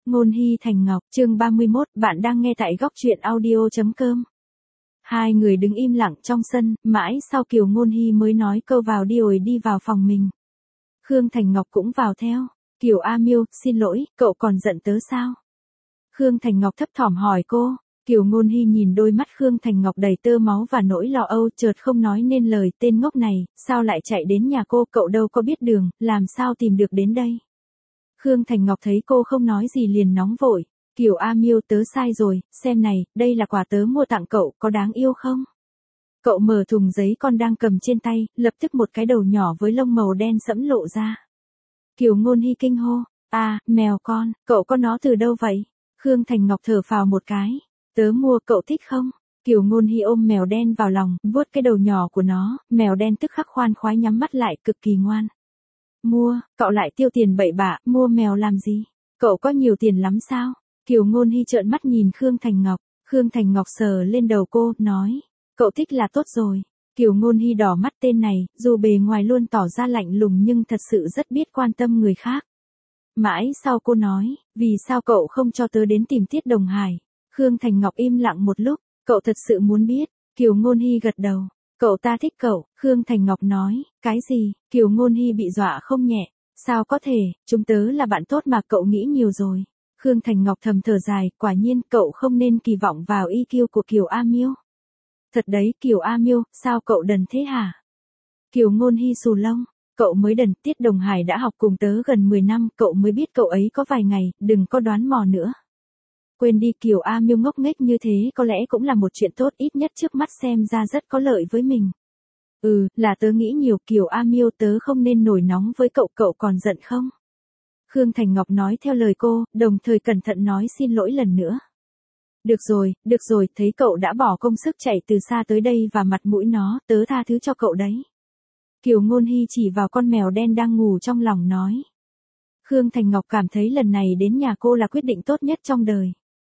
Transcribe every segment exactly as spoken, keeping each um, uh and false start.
Ngôn Hy Thành Ngọc, chương ba mươi mốt, bạn đang nghe tại góc truyện audio chấm com. Hai người đứng im lặng trong sân, mãi sau Kiều Ngôn Hy mới nói câu vào đi rồi đi vào phòng mình. Khương Thành Ngọc cũng vào theo. Kiều A Miêu, xin lỗi, cậu còn giận tớ sao? Khương Thành Ngọc thấp thỏm hỏi cô. Kiều Ngôn Hy nhìn đôi mắt Khương Thành Ngọc đầy tơ máu và nỗi lo âu, chợt không nói nên lời. Tên ngốc này, sao lại chạy đến nhà cô, cậu đâu có biết đường, làm sao tìm được đến đây? Khương Thành Ngọc thấy cô không nói gì liền nóng vội. Kiều A Miêu, tớ sai rồi, xem này, đây là quà tớ mua tặng cậu, có đáng yêu không? Cậu mở thùng giấy con đang cầm trên tay, lập tức một cái đầu nhỏ với lông màu đen sẫm lộ ra. Kiều Ngôn Hy kinh hô, à, mèo con, cậu có nó từ đâu vậy? Khương Thành Ngọc thở phào một cái, tớ mua, cậu thích không? Kiều Ngôn Hy ôm mèo đen vào lòng, vuốt cái đầu nhỏ của nó, mèo đen tức khắc khoan khoái nhắm mắt lại, cực kỳ ngoan. Mua, cậu lại tiêu tiền bậy bạ, mua mèo làm gì? Cậu có nhiều tiền lắm sao? Kiều Ngôn Hy trợn mắt nhìn Khương Thành Ngọc, Khương Thành Ngọc sờ lên đầu cô, nói, cậu thích là tốt rồi. Kiều Ngôn Hy đỏ mắt, tên này, dù bề ngoài luôn tỏ ra lạnh lùng nhưng thật sự rất biết quan tâm người khác. Mãi sau cô nói, vì sao cậu không cho tớ đến tìm Tiết Đồng Hải? Khương Thành Ngọc im lặng một lúc, cậu thật sự muốn biết? Kiều Ngôn Hy gật đầu. Cậu ta thích cậu, Khương Thành Ngọc nói, cái gì? Kiều Ngôn Hy bị dọa không nhẹ, sao có thể, chúng tớ là bạn tốt mà, cậu nghĩ nhiều rồi. Khương Thành Ngọc thầm thở dài, quả nhiên cậu không nên kỳ vọng vào i kiu của Kiều A Miêu. Thật đấy, Kiều A Miêu, sao cậu đần thế hả? Kiều Ngôn Hy xù lông, cậu mới đần, Tiết Đồng Hải đã học cùng tớ gần mười năm, cậu mới biết cậu ấy có vài ngày, đừng có đoán mò nữa. Quên đi, Kiều A Miêu ngốc nghếch như thế có lẽ cũng là một chuyện tốt, ít nhất trước mắt xem ra rất có lợi với mình. Ừ, là tớ nghĩ nhiều, Kiều A Miêu, tớ không nên nổi nóng với cậu, cậu còn giận không? Khương Thành Ngọc nói theo lời cô, đồng thời cẩn thận nói xin lỗi lần nữa. Được rồi, được rồi, thấy cậu đã bỏ công sức chạy từ xa tới đây và mặt mũi nó, tớ tha thứ cho cậu đấy. Kiều Ngôn Hy chỉ vào con mèo đen đang ngủ trong lòng nói. Khương Thành Ngọc cảm thấy lần này đến nhà cô là quyết định tốt nhất trong đời.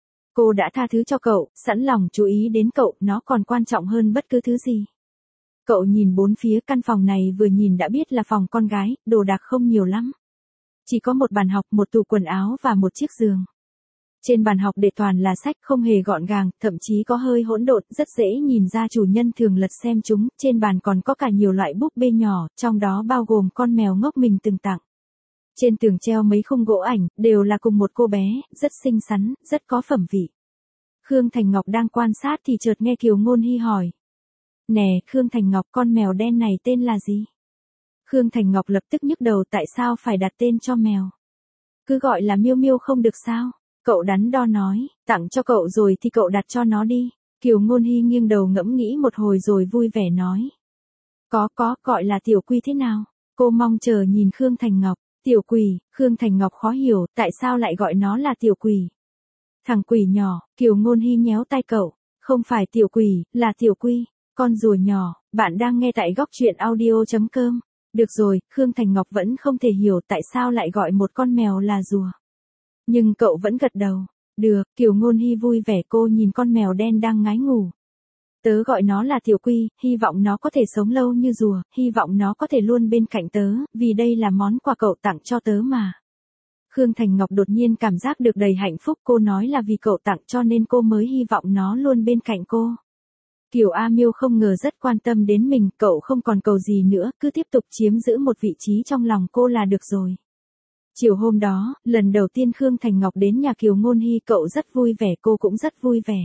Cô đã tha thứ cho cậu, sẵn lòng chú ý đến cậu, nó còn quan trọng hơn bất cứ thứ gì. Cậu nhìn bốn phía, căn phòng này vừa nhìn đã biết là phòng con gái, đồ đạc không nhiều lắm. Chỉ có một bàn học, một tủ quần áo và một chiếc giường. Trên bàn học để toàn là sách, không hề gọn gàng, thậm chí có hơi hỗn độn, rất dễ nhìn ra chủ nhân thường lật xem chúng. Trên bàn còn có cả nhiều loại búp bê nhỏ, trong đó bao gồm con mèo ngốc mình từng tặng. Trên tường treo mấy khung gỗ ảnh, đều là cùng một cô bé, rất xinh xắn, rất có phẩm vị. Khương Thành Ngọc đang quan sát thì chợt nghe Kiều Ngôn Hy hỏi. Nè, Khương Thành Ngọc, con mèo đen này tên là gì? Khương Thành Ngọc lập tức nhức đầu, tại sao phải đặt tên cho mèo? Cứ gọi là Miêu Miêu không được sao? Cậu đắn đo nói, tặng cho cậu rồi thì cậu đặt cho nó đi. Kiều Ngôn Hy nghiêng đầu ngẫm nghĩ một hồi rồi vui vẻ nói. Có có, gọi là Tiểu Quỳ thế nào? Cô mong chờ nhìn Khương Thành Ngọc. Tiểu Quỳ, Khương Thành Ngọc khó hiểu, tại sao lại gọi nó là Tiểu Quỳ? Thằng quỷ nhỏ, Kiều Ngôn Hy nhéo tay cậu, không phải Tiểu Quỳ, là Tiểu Quy, con rùa nhỏ, bạn đang nghe tại góc truyện audio chấm com. Được rồi, Khương Thành Ngọc vẫn không thể hiểu tại sao lại gọi một con mèo là rùa. Nhưng cậu vẫn gật đầu. Được, Kiều Ngôn Hy vui vẻ, cô nhìn con mèo đen đang ngái ngủ. Tớ gọi nó là Tiểu Quy, hy vọng nó có thể sống lâu như rùa, hy vọng nó có thể luôn bên cạnh tớ, vì đây là món quà cậu tặng cho tớ mà. Khương Thành Ngọc đột nhiên cảm giác được đầy hạnh phúc, cô nói là vì cậu tặng cho nên cô mới hy vọng nó luôn bên cạnh cô. Kiều A Miêu không ngờ rất quan tâm đến mình, cậu không còn cầu gì nữa, cứ tiếp tục chiếm giữ một vị trí trong lòng cô là được rồi. Chiều hôm đó, lần đầu tiên Khương Thành Ngọc đến nhà Kiều Ngôn Hy, cậu rất vui vẻ, cô cũng rất vui vẻ.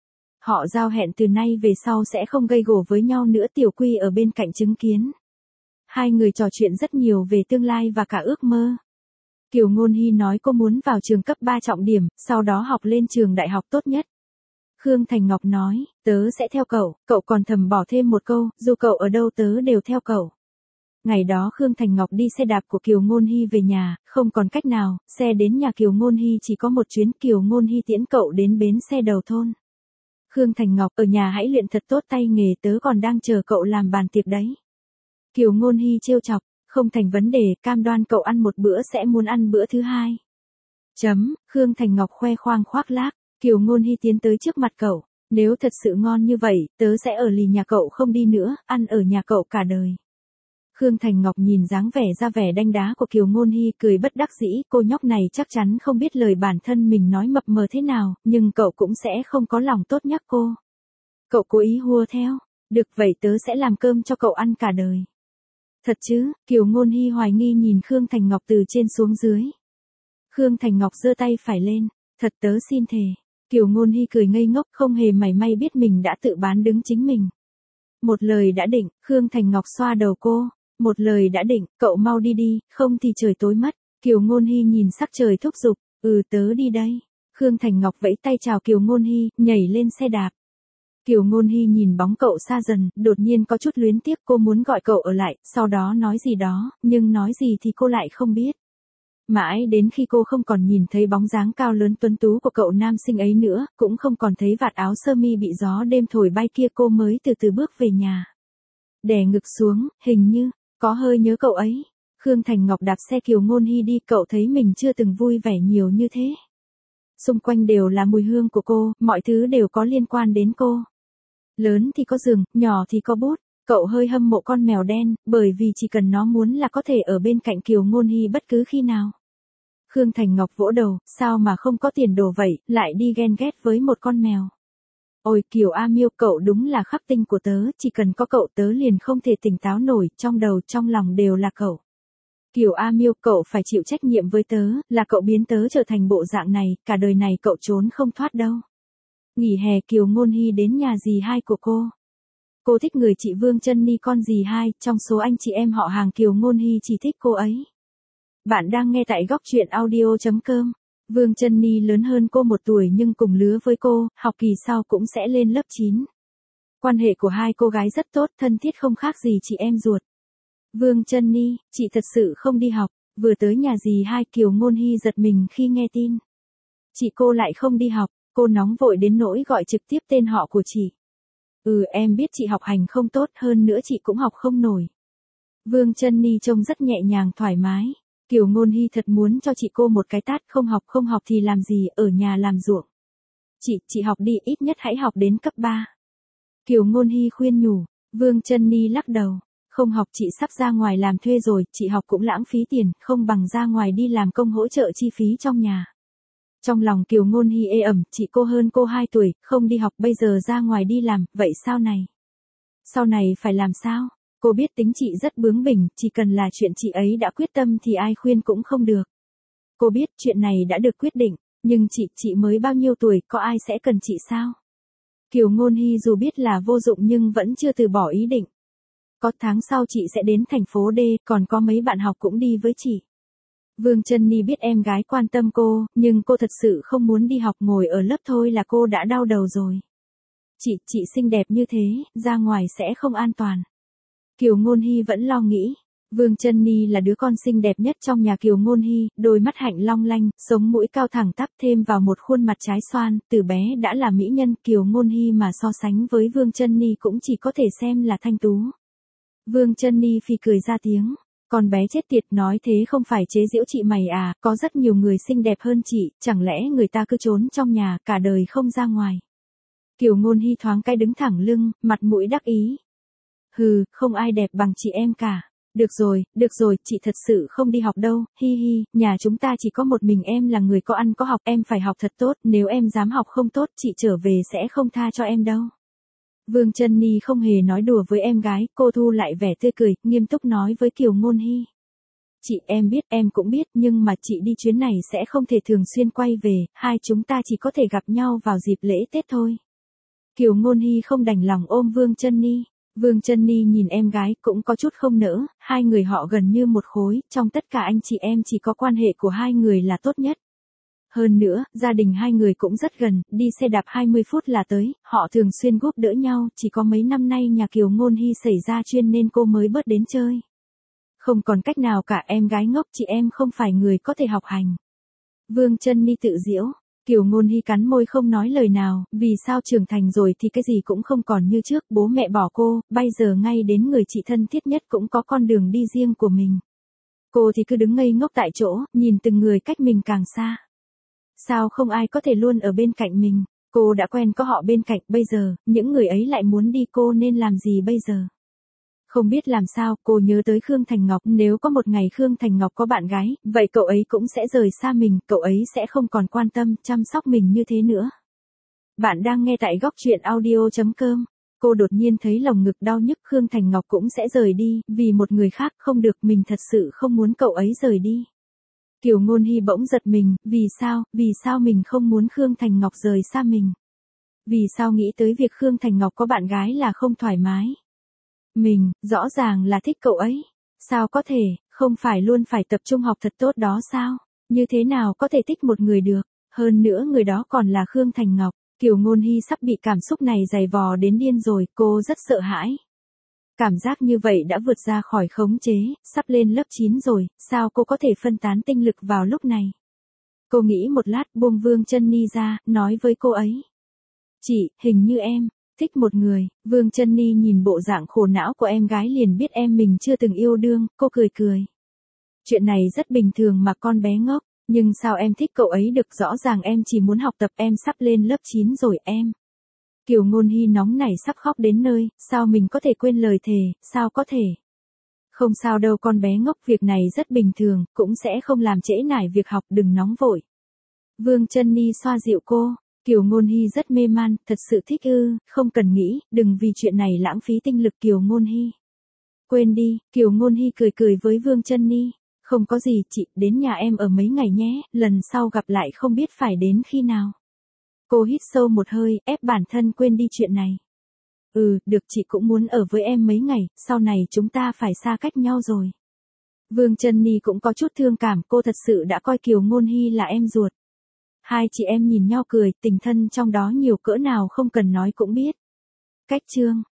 Họ giao hẹn từ nay về sau sẽ không gây gổ với nhau nữa, Tiểu Quy ở bên cạnh chứng kiến. Hai người trò chuyện rất nhiều về tương lai và cả ước mơ. Kiều Ngôn Hy nói cô muốn vào trường cấp ba trọng điểm, sau đó học lên trường đại học tốt nhất. Khương Thành Ngọc nói, tớ sẽ theo cậu, cậu còn thầm bỏ thêm một câu, dù cậu ở đâu tớ đều theo cậu. Ngày đó Khương Thành Ngọc đi xe đạp của Kiều Ngôn Hy về nhà, không còn cách nào, xe đến nhà Kiều Ngôn Hy chỉ có một chuyến, Kiều Ngôn Hy tiễn cậu đến bến xe đầu thôn. Khương Thành Ngọc, ở nhà hãy luyện thật tốt tay nghề, tớ còn đang chờ cậu làm bàn tiệc đấy. Kiều Ngôn Hy trêu chọc, không thành vấn đề, cam đoan cậu ăn một bữa sẽ muốn ăn bữa thứ hai. Chấm, Khương Thành Ngọc khoe khoang khoác lác, Kiều Ngôn Hy tiến tới trước mặt cậu, nếu thật sự ngon như vậy, tớ sẽ ở lì nhà cậu không đi nữa, ăn ở nhà cậu cả đời. Khương Thành Ngọc nhìn dáng vẻ ra vẻ đanh đá của Kiều Ngôn Hy cười bất đắc dĩ, cô nhóc này chắc chắn không biết lời bản thân mình nói mập mờ thế nào, nhưng cậu cũng sẽ không có lòng tốt nhắc cô. Cậu cố ý hùa theo, được vậy tớ sẽ làm cơm cho cậu ăn cả đời. Thật chứ, Kiều Ngôn Hy hoài nghi nhìn Khương Thành Ngọc từ trên xuống dưới. Khương Thành Ngọc giơ tay phải lên, thật tớ xin thề. Kiều Ngôn Hy cười ngây ngốc không hề mảy may biết mình đã tự bán đứng chính mình. Một lời đã định, Khương Thành Ngọc xoa đầu cô. Một lời đã định, cậu mau đi đi, không thì trời tối mất. Kiều Ngôn Hy nhìn sắc trời thúc giục, ừ tớ đi đây. Khương Thành Ngọc vẫy tay chào Kiều Ngôn Hy, nhảy lên xe đạp. Kiều Ngôn Hy nhìn bóng cậu xa dần, đột nhiên có chút luyến tiếc, cô muốn gọi cậu ở lại, sau đó nói gì đó, nhưng nói gì thì cô lại không biết. Mãi đến khi cô không còn nhìn thấy bóng dáng cao lớn tuấn tú của cậu nam sinh ấy nữa, cũng không còn thấy vạt áo sơ mi bị gió đêm thổi bay kia, cô mới từ từ bước về nhà. Đè ngực xuống, hình như có hơi nhớ cậu ấy. Khương Thành Ngọc đạp xe Kiều Ngôn Hy đi, cậu thấy mình chưa từng vui vẻ nhiều như thế. Xung quanh đều là mùi hương của cô, mọi thứ đều có liên quan đến cô. Lớn thì có giường, nhỏ thì có bút. Cậu hơi hâm mộ con mèo đen, bởi vì chỉ cần nó muốn là có thể ở bên cạnh Kiều Ngôn Hy bất cứ khi nào. Khương Thành Ngọc vỗ đầu, sao mà không có tiền đồ vậy, lại đi ghen ghét với một con mèo. Ôi Kiều A Miêu, cậu đúng là khắc tinh của tớ, chỉ cần có cậu tớ liền không thể tỉnh táo nổi, trong đầu trong lòng đều là cậu. Kiều A Miêu, cậu phải chịu trách nhiệm với tớ, là cậu biến tớ trở thành bộ dạng này, cả đời này cậu trốn không thoát đâu. Nghỉ hè Kiều Ngôn Hy đến nhà dì hai của cô. Cô thích người chị Vương Chân Ni con dì hai, trong số anh chị em họ hàng Kiều Ngôn Hy chỉ thích cô ấy. Bạn đang nghe tại góc truyện audio chấm com. Vương Chân Ni lớn hơn cô một tuổi nhưng cùng lứa với cô, học kỳ sau cũng sẽ lên lớp chín. Quan hệ của hai cô gái rất tốt, thân thiết không khác gì chị em ruột. Vương Chân Ni, chị thật sự không đi học, vừa tới nhà dì hai Kiều Ngôn Hy giật mình khi nghe tin. Chị cô lại không đi học, cô nóng vội đến nỗi gọi trực tiếp tên họ của chị. Ừ em biết chị học hành không tốt, hơn nữa chị cũng học không nổi. Vương Chân Ni trông rất nhẹ nhàng thoải mái. Kiều Ngôn Hy thật muốn cho chị cô một cái tát, không học không học thì làm gì, ở nhà làm ruộng. Chị, chị học đi, ít nhất hãy học đến cấp ba. Kiều Ngôn Hy khuyên nhủ, Vương Chân Ni lắc đầu, không học chị sắp ra ngoài làm thuê rồi, chị học cũng lãng phí tiền, không bằng ra ngoài đi làm công hỗ trợ chi phí trong nhà. Trong lòng Kiều Ngôn Hy ê ẩm, chị cô hơn cô hai tuổi, không đi học bây giờ ra ngoài đi làm, vậy sau này? Sau này phải làm sao? Cô biết tính chị rất bướng bỉnh, chỉ cần là chuyện chị ấy đã quyết tâm thì ai khuyên cũng không được. Cô biết chuyện này đã được quyết định, nhưng chị, chị mới bao nhiêu tuổi, có ai sẽ cần chị sao? Kiều Ngôn Hy dù biết là vô dụng nhưng vẫn chưa từ bỏ ý định. Có tháng sau chị sẽ đến thành phố D, còn có mấy bạn học cũng đi với chị. Vương Chân Ni biết em gái quan tâm cô, nhưng cô thật sự không muốn đi học, ngồi ở lớp thôi là cô đã đau đầu rồi. Chị, chị xinh đẹp như thế, ra ngoài sẽ không an toàn. Kiều Ngôn Hy vẫn lo nghĩ. Vương Chân Ni là đứa con xinh đẹp nhất trong nhà Kiều Ngôn Hy, đôi mắt hạnh long lanh, sống mũi cao thẳng tắp thêm vào một khuôn mặt trái xoan, từ bé đã là mỹ nhân. Kiều Ngôn Hy mà so sánh với Vương Chân Ni cũng chỉ có thể xem là thanh tú. Vương Chân Ni phì cười ra tiếng. Con bé chết tiệt, nói thế không phải chế giễu chị mày à, có rất nhiều người xinh đẹp hơn chị, chẳng lẽ người ta cứ trốn trong nhà, cả đời không ra ngoài. Kiều Ngôn Hy thoáng cái đứng thẳng lưng, mặt mũi đắc ý. Hừ, không ai đẹp bằng chị em cả. Được rồi, được rồi, chị thật sự không đi học đâu, hi hi, nhà chúng ta chỉ có một mình em là người có ăn có học, em phải học thật tốt, nếu em dám học không tốt, chị trở về sẽ không tha cho em đâu. Vương Chân Ni không hề nói đùa với em gái, cô thu lại vẻ tươi cười, nghiêm túc nói với Kiều Ngôn Hy. Chị, em biết, em cũng biết, nhưng mà chị đi chuyến này sẽ không thể thường xuyên quay về, hai chúng ta chỉ có thể gặp nhau vào dịp lễ Tết thôi. Kiều Ngôn Hy không đành lòng ôm Vương Chân Ni. Vương Chân Ni nhìn em gái cũng có chút không nỡ, hai người họ gần như một khối, trong tất cả anh chị em chỉ có quan hệ của hai người là tốt nhất. Hơn nữa, gia đình hai người cũng rất gần, đi xe đạp hai mươi phút là tới, họ thường xuyên giúp đỡ nhau, chỉ có mấy năm nay nhà Kiều Ngôn Hy xảy ra chuyện nên cô mới bớt đến chơi. Không còn cách nào cả, em gái ngốc, chị em không phải người có thể học hành. Vương Chân Ni tự giễu. Kiều Ngôn Hy cắn môi không nói lời nào, vì sao trưởng thành rồi thì cái gì cũng không còn như trước, bố mẹ bỏ cô, bây giờ ngay đến người chị thân thiết nhất cũng có con đường đi riêng của mình. Cô thì cứ đứng ngây ngốc tại chỗ, nhìn từng người cách mình càng xa. Sao không ai có thể luôn ở bên cạnh mình, cô đã quen có họ bên cạnh, bây giờ, những người ấy lại muốn đi, cô nên làm gì bây giờ? Không biết làm sao, cô nhớ tới Khương Thành Ngọc, nếu có một ngày Khương Thành Ngọc có bạn gái, vậy cậu ấy cũng sẽ rời xa mình, cậu ấy sẽ không còn quan tâm, chăm sóc mình như thế nữa. Bạn đang nghe tại góc truyện audio chấm com. Cô đột nhiên thấy lồng ngực đau nhức, Khương Thành Ngọc cũng sẽ rời đi, vì một người khác, không được, mình thật sự không muốn cậu ấy rời đi. Kiều Ngôn Hy bỗng giật mình, vì sao, vì sao mình không muốn Khương Thành Ngọc rời xa mình? Vì sao nghĩ tới việc Khương Thành Ngọc có bạn gái là không thoải mái? Mình, rõ ràng là thích cậu ấy. Sao có thể, không phải luôn phải tập trung học thật tốt đó sao? Như thế nào có thể thích một người được? Hơn nữa người đó còn là Khương Thành Ngọc. Kiều Ngôn Hy sắp bị cảm xúc này giày vò đến điên rồi, cô rất sợ hãi. Cảm giác như vậy đã vượt ra khỏi khống chế, sắp lên lớp chín rồi, sao cô có thể phân tán tinh lực vào lúc này? Cô nghĩ một lát, buông Vương Chân Ni ra, nói với cô ấy. Chị, hình như em thích một người. Vương Chân Ni nhìn bộ dạng khổ não của em gái liền biết em mình chưa từng yêu đương, cô cười cười. Chuyện này rất bình thường mà con bé ngốc, nhưng sao em thích cậu ấy được, rõ ràng em chỉ muốn học tập, em sắp lên lớp chín rồi em. Kiều Ngôn Hy nóng nảy sắp khóc đến nơi, sao mình có thể quên lời thề, sao có thể. Không sao đâu con bé ngốc, việc này rất bình thường, cũng sẽ không làm trễ nải việc học, đừng nóng vội. Vương Chân Ni xoa dịu cô. Kiều Ngôn Hy rất mê man, thật sự thích ư, không cần nghĩ, đừng vì chuyện này lãng phí tinh lực Kiều Ngôn Hy. Quên đi, Kiều Ngôn Hy cười cười với Vương Chân Ni, không có gì chị, đến nhà em ở mấy ngày nhé, lần sau gặp lại không biết phải đến khi nào. Cô hít sâu một hơi, ép bản thân quên đi chuyện này. Ừ, được, chị cũng muốn ở với em mấy ngày, sau này chúng ta phải xa cách nhau rồi. Vương Chân Ni cũng có chút thương cảm, cô thật sự đã coi Kiều Ngôn Hy là em ruột. Hai chị em nhìn nhau cười, tình thân trong đó nhiều cỡ nào không cần nói cũng biết. Cách chương